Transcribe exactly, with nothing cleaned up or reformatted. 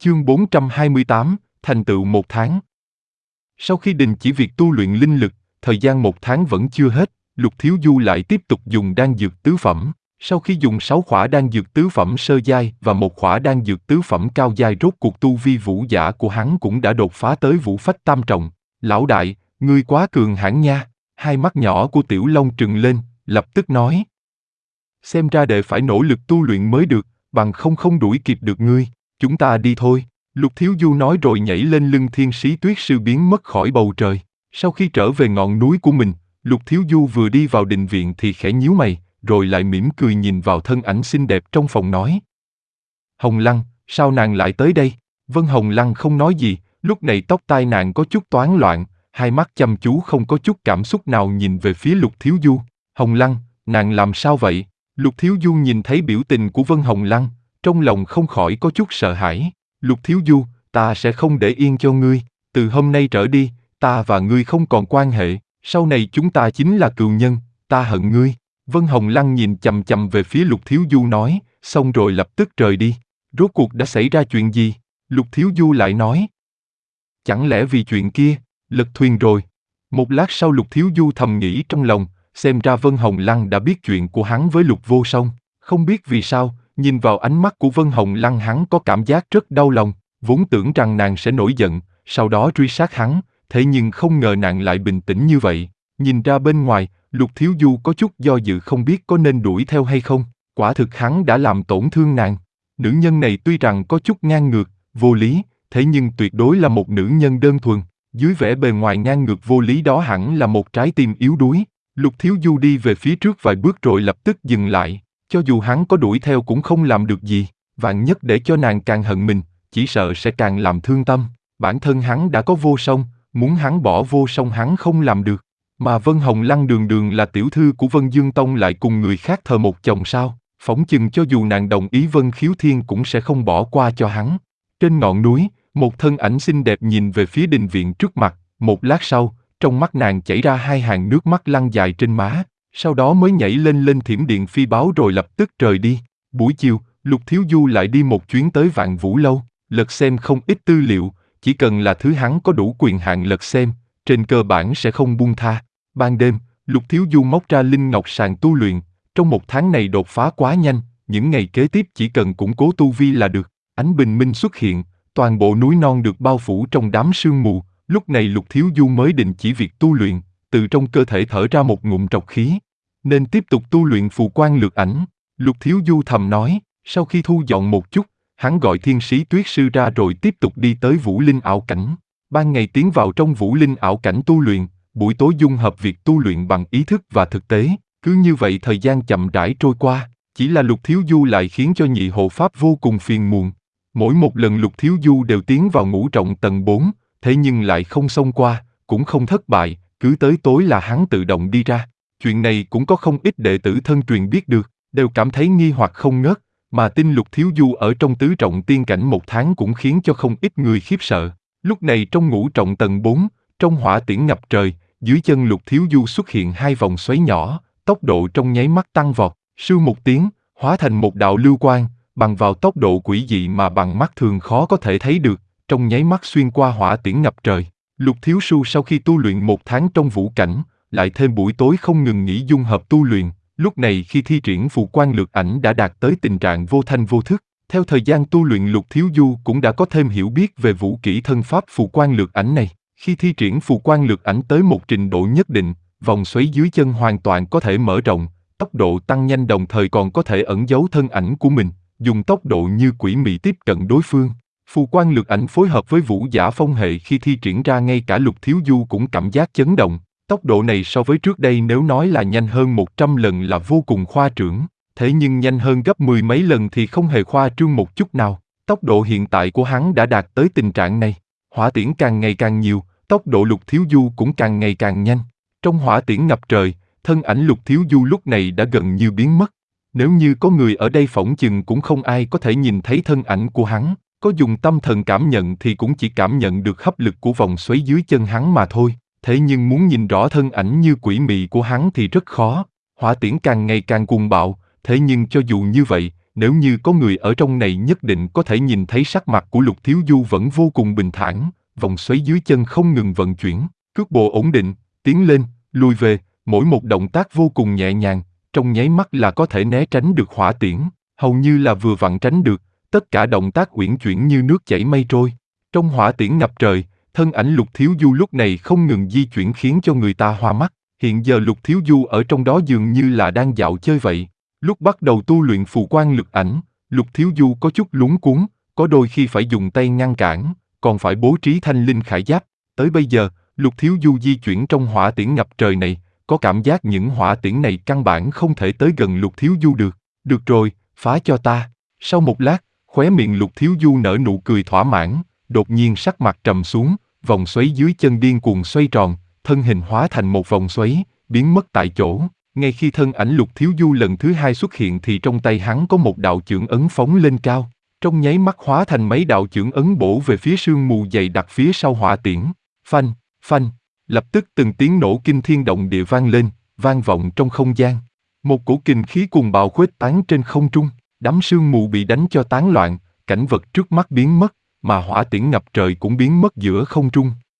Chương bốn trăm hai mươi tám, thành tựu một tháng. Sau khi đình chỉ việc tu luyện linh lực, thời gian một tháng vẫn chưa hết, Lục Thiếu Du lại tiếp tục dùng đan dược tứ phẩm. Sau khi dùng sáu khỏa đan dược tứ phẩm sơ giai và một khỏa đan dược tứ phẩm cao giai, rốt cuộc tu vi vũ giả của hắn cũng đã đột phá tới vũ phách tam trọng. Lão đại, ngươi quá cường hãn nha. Hai mắt nhỏ của Tiểu Long trừng lên, lập tức nói. Xem ra đệ phải nỗ lực tu luyện mới được, bằng không không đuổi kịp được ngươi. Chúng ta đi thôi. Lục Thiếu Du nói rồi nhảy lên lưng Thiên Sĩ Tuyết Sư biến mất khỏi bầu trời. Sau khi trở về ngọn núi của mình, Lục Thiếu Du vừa đi vào đình viện thì khẽ nhíu mày, rồi lại mỉm cười nhìn vào thân ảnh xinh đẹp trong phòng nói. Hồng Lăng, sao nàng lại tới đây? Vân Hồng Lăng không nói gì, lúc này tóc tai nàng có chút toán loạn, hai mắt chăm chú không có chút cảm xúc nào nhìn về phía Lục Thiếu Du. Hồng Lăng, nàng làm sao vậy? Lục Thiếu Du nhìn thấy biểu tình của Vân Hồng Lăng, trong lòng không khỏi có chút sợ hãi. Lục Thiếu Du, ta sẽ không để yên cho ngươi, từ hôm nay trở đi, ta và ngươi không còn quan hệ, sau này chúng ta chính là cừu nhân, ta hận ngươi. Vân Hồng Lăng nhìn chằm chằm về phía Lục Thiếu Du nói, xong rồi lập tức rời đi. Rốt cuộc đã xảy ra chuyện gì? Lục Thiếu Du lại nói. Chẳng lẽ vì chuyện kia, lật thuyền rồi? Một lát sau Lục Thiếu Du thầm nghĩ trong lòng, xem ra Vân Hồng Lăng đã biết chuyện của hắn với Lục Vô Song. Không biết vì sao, nhìn vào ánh mắt của Vân Hồng Lăng hắn có cảm giác rất đau lòng, vốn tưởng rằng nàng sẽ nổi giận, sau đó truy sát hắn, thế nhưng không ngờ nàng lại bình tĩnh như vậy. Nhìn ra bên ngoài, Lục Thiếu Du có chút do dự không biết có nên đuổi theo hay không, quả thực hắn đã làm tổn thương nàng. Nữ nhân này tuy rằng có chút ngang ngược, vô lý, thế nhưng tuyệt đối là một nữ nhân đơn thuần, dưới vẻ bề ngoài ngang ngược vô lý đó hẳn là một trái tim yếu đuối. Lục Thiếu Du đi về phía trước vài bước rồi lập tức dừng lại, cho dù hắn có đuổi theo cũng không làm được gì, vạn nhất để cho nàng càng hận mình, chỉ sợ sẽ càng làm thương tâm. Bản thân hắn đã có Vô Song, muốn hắn bỏ Vô Song hắn không làm được, mà Vân Hồng Lăng đường đường là tiểu thư của Vân Dương Tông lại cùng người khác thờ một chồng sao, phỏng chừng cho dù nàng đồng ý Vân Khiếu Thiên cũng sẽ không bỏ qua cho hắn. Trên ngọn núi, một thân ảnh xinh đẹp nhìn về phía đình viện trước mặt, một lát sau, trong mắt nàng chảy ra hai hàng nước mắt lăn dài trên má, sau đó mới nhảy lên lên thiểm điện phi báo rồi lập tức rời đi. Buổi chiều, Lục Thiếu Du lại đi một chuyến tới Vạn Vũ Lâu, lật xem không ít tư liệu, chỉ cần là thứ hắn có đủ quyền hạn lật xem, trên cơ bản sẽ không buông tha. Ban đêm, Lục Thiếu Du móc ra linh ngọc sàng tu luyện, trong một tháng này đột phá quá nhanh, những ngày kế tiếp chỉ cần củng cố tu vi là được. Ánh bình minh xuất hiện, toàn bộ núi non được bao phủ trong đám sương mù, lúc này Lục Thiếu Du mới đình chỉ việc tu luyện, từ trong cơ thể thở ra một ngụm trọc khí. Nên tiếp tục tu luyện phù quan lược ảnh, Lục Thiếu Du thầm nói, sau khi thu dọn một chút, hắn gọi Thiên Sĩ Tuyết Sư ra rồi tiếp tục đi tới Vũ Linh ảo cảnh. Ban ngày tiến vào trong Vũ Linh ảo cảnh tu luyện, buổi tối dung hợp việc tu luyện bằng ý thức và thực tế, cứ như vậy thời gian chậm rãi trôi qua, chỉ là Lục Thiếu Du lại khiến cho nhị hộ pháp vô cùng phiền muộn. Mỗi một lần Lục Thiếu Du đều tiến vào ngũ trọng tầng bốn, thế nhưng lại không xông qua, cũng không thất bại, cứ tới tối là hắn tự động đi ra. Chuyện này cũng có không ít đệ tử thân truyền biết được, đều cảm thấy nghi hoặc không ngớt, mà tin Lục Thiếu Du ở trong tứ trọng tiên cảnh một tháng cũng khiến cho không ít người khiếp sợ. Lúc này trong ngũ trọng tầng bốn, trong hỏa tiễn ngập trời, dưới chân Lục Thiếu Du xuất hiện hai vòng xoáy nhỏ, tốc độ trong nháy mắt tăng vọt, sưu một tiếng, hóa thành một đạo lưu quang, bằng vào tốc độ quỷ dị mà bằng mắt thường khó có thể thấy được, trong nháy mắt xuyên qua hỏa tiễn ngập trời. Lục Thiếu Du sau khi tu luyện một tháng trong vũ cảnh, lại thêm buổi tối không ngừng nghỉ dung hợp tu luyện, lúc này khi thi triển phù quan lược ảnh đã đạt tới tình trạng vô thanh vô thức. Theo thời gian tu luyện Lục Thiếu Du cũng đã có thêm hiểu biết về vũ kỹ thân pháp phù quan lược ảnh này. Khi thi triển phù quan lược ảnh tới một trình độ nhất định, vòng xoáy dưới chân hoàn toàn có thể mở rộng, tốc độ tăng nhanh đồng thời còn có thể ẩn giấu thân ảnh của mình, dùng tốc độ như quỷ mị tiếp cận đối phương. Phù quan lược ảnh phối hợp với vũ giả phong hệ khi thi triển ra ngay cả Lục Thiếu Du cũng cảm giác chấn động. Tốc độ này so với trước đây nếu nói là nhanh hơn một trăm lần là vô cùng khoa trương, thế nhưng nhanh hơn gấp mười mấy lần thì không hề khoa trương một chút nào. Tốc độ hiện tại của hắn đã đạt tới tình trạng này. Hỏa tiễn càng ngày càng nhiều, tốc độ Lục Thiếu Du cũng càng ngày càng nhanh. Trong hỏa tiễn ngập trời, thân ảnh Lục Thiếu Du lúc này đã gần như biến mất. Nếu như có người ở đây phỏng chừng cũng không ai có thể nhìn thấy thân ảnh của hắn, có dùng tâm thần cảm nhận thì cũng chỉ cảm nhận được hấp lực của vòng xoáy dưới chân hắn mà thôi. Thế nhưng muốn nhìn rõ thân ảnh như quỷ mị của hắn thì rất khó. Hỏa tiễn càng ngày càng cuồng bạo, thế nhưng cho dù như vậy, nếu như có người ở trong này nhất định có thể nhìn thấy sắc mặt của Lục Thiếu Du vẫn vô cùng bình thản, vòng xoáy dưới chân không ngừng vận chuyển, cước bộ ổn định, tiến lên, lùi về, mỗi một động tác vô cùng nhẹ nhàng, trong nháy mắt là có thể né tránh được hỏa tiễn, hầu như là vừa vặn tránh được, tất cả động tác uyển chuyển như nước chảy mây trôi. Trong hỏa tiễn ngập trời, thân ảnh Lục Thiếu Du lúc này không ngừng di chuyển khiến cho người ta hoa mắt, hiện giờ Lục Thiếu Du ở trong đó dường như là đang dạo chơi vậy. Lúc bắt đầu tu luyện phù quan lực ảnh, Lục Thiếu Du có chút luống cuống, có đôi khi phải dùng tay ngăn cản, còn phải bố trí thanh linh khải giáp. Tới bây giờ, Lục Thiếu Du di chuyển trong hỏa tiễn ngập trời này, có cảm giác những hỏa tiễn này căn bản không thể tới gần Lục Thiếu Du được. Được rồi, phá cho ta. Sau một lát, khóe miệng Lục Thiếu Du nở nụ cười thỏa mãn, đột nhiên sắc mặt trầm xuống, vòng xoáy dưới chân điên cuồng xoay tròn, thân hình hóa thành một vòng xoáy, biến mất tại chỗ. Ngay khi thân ảnh Lục Thiếu Du lần thứ hai xuất hiện thì trong tay hắn có một đạo chưởng ấn phóng lên cao, trong nháy mắt hóa thành mấy đạo chưởng ấn bổ về phía sương mù dày đặc phía sau hỏa tiễn. Phanh, phanh, lập tức từng tiếng nổ kinh thiên động địa vang lên, vang vọng trong không gian. Một cổ kình khí cuồng bạo khuếch tán trên không trung, đám sương mù bị đánh cho tán loạn, cảnh vật trước mắt biến mất, mà hỏa tiễn ngập trời cũng biến mất giữa không trung.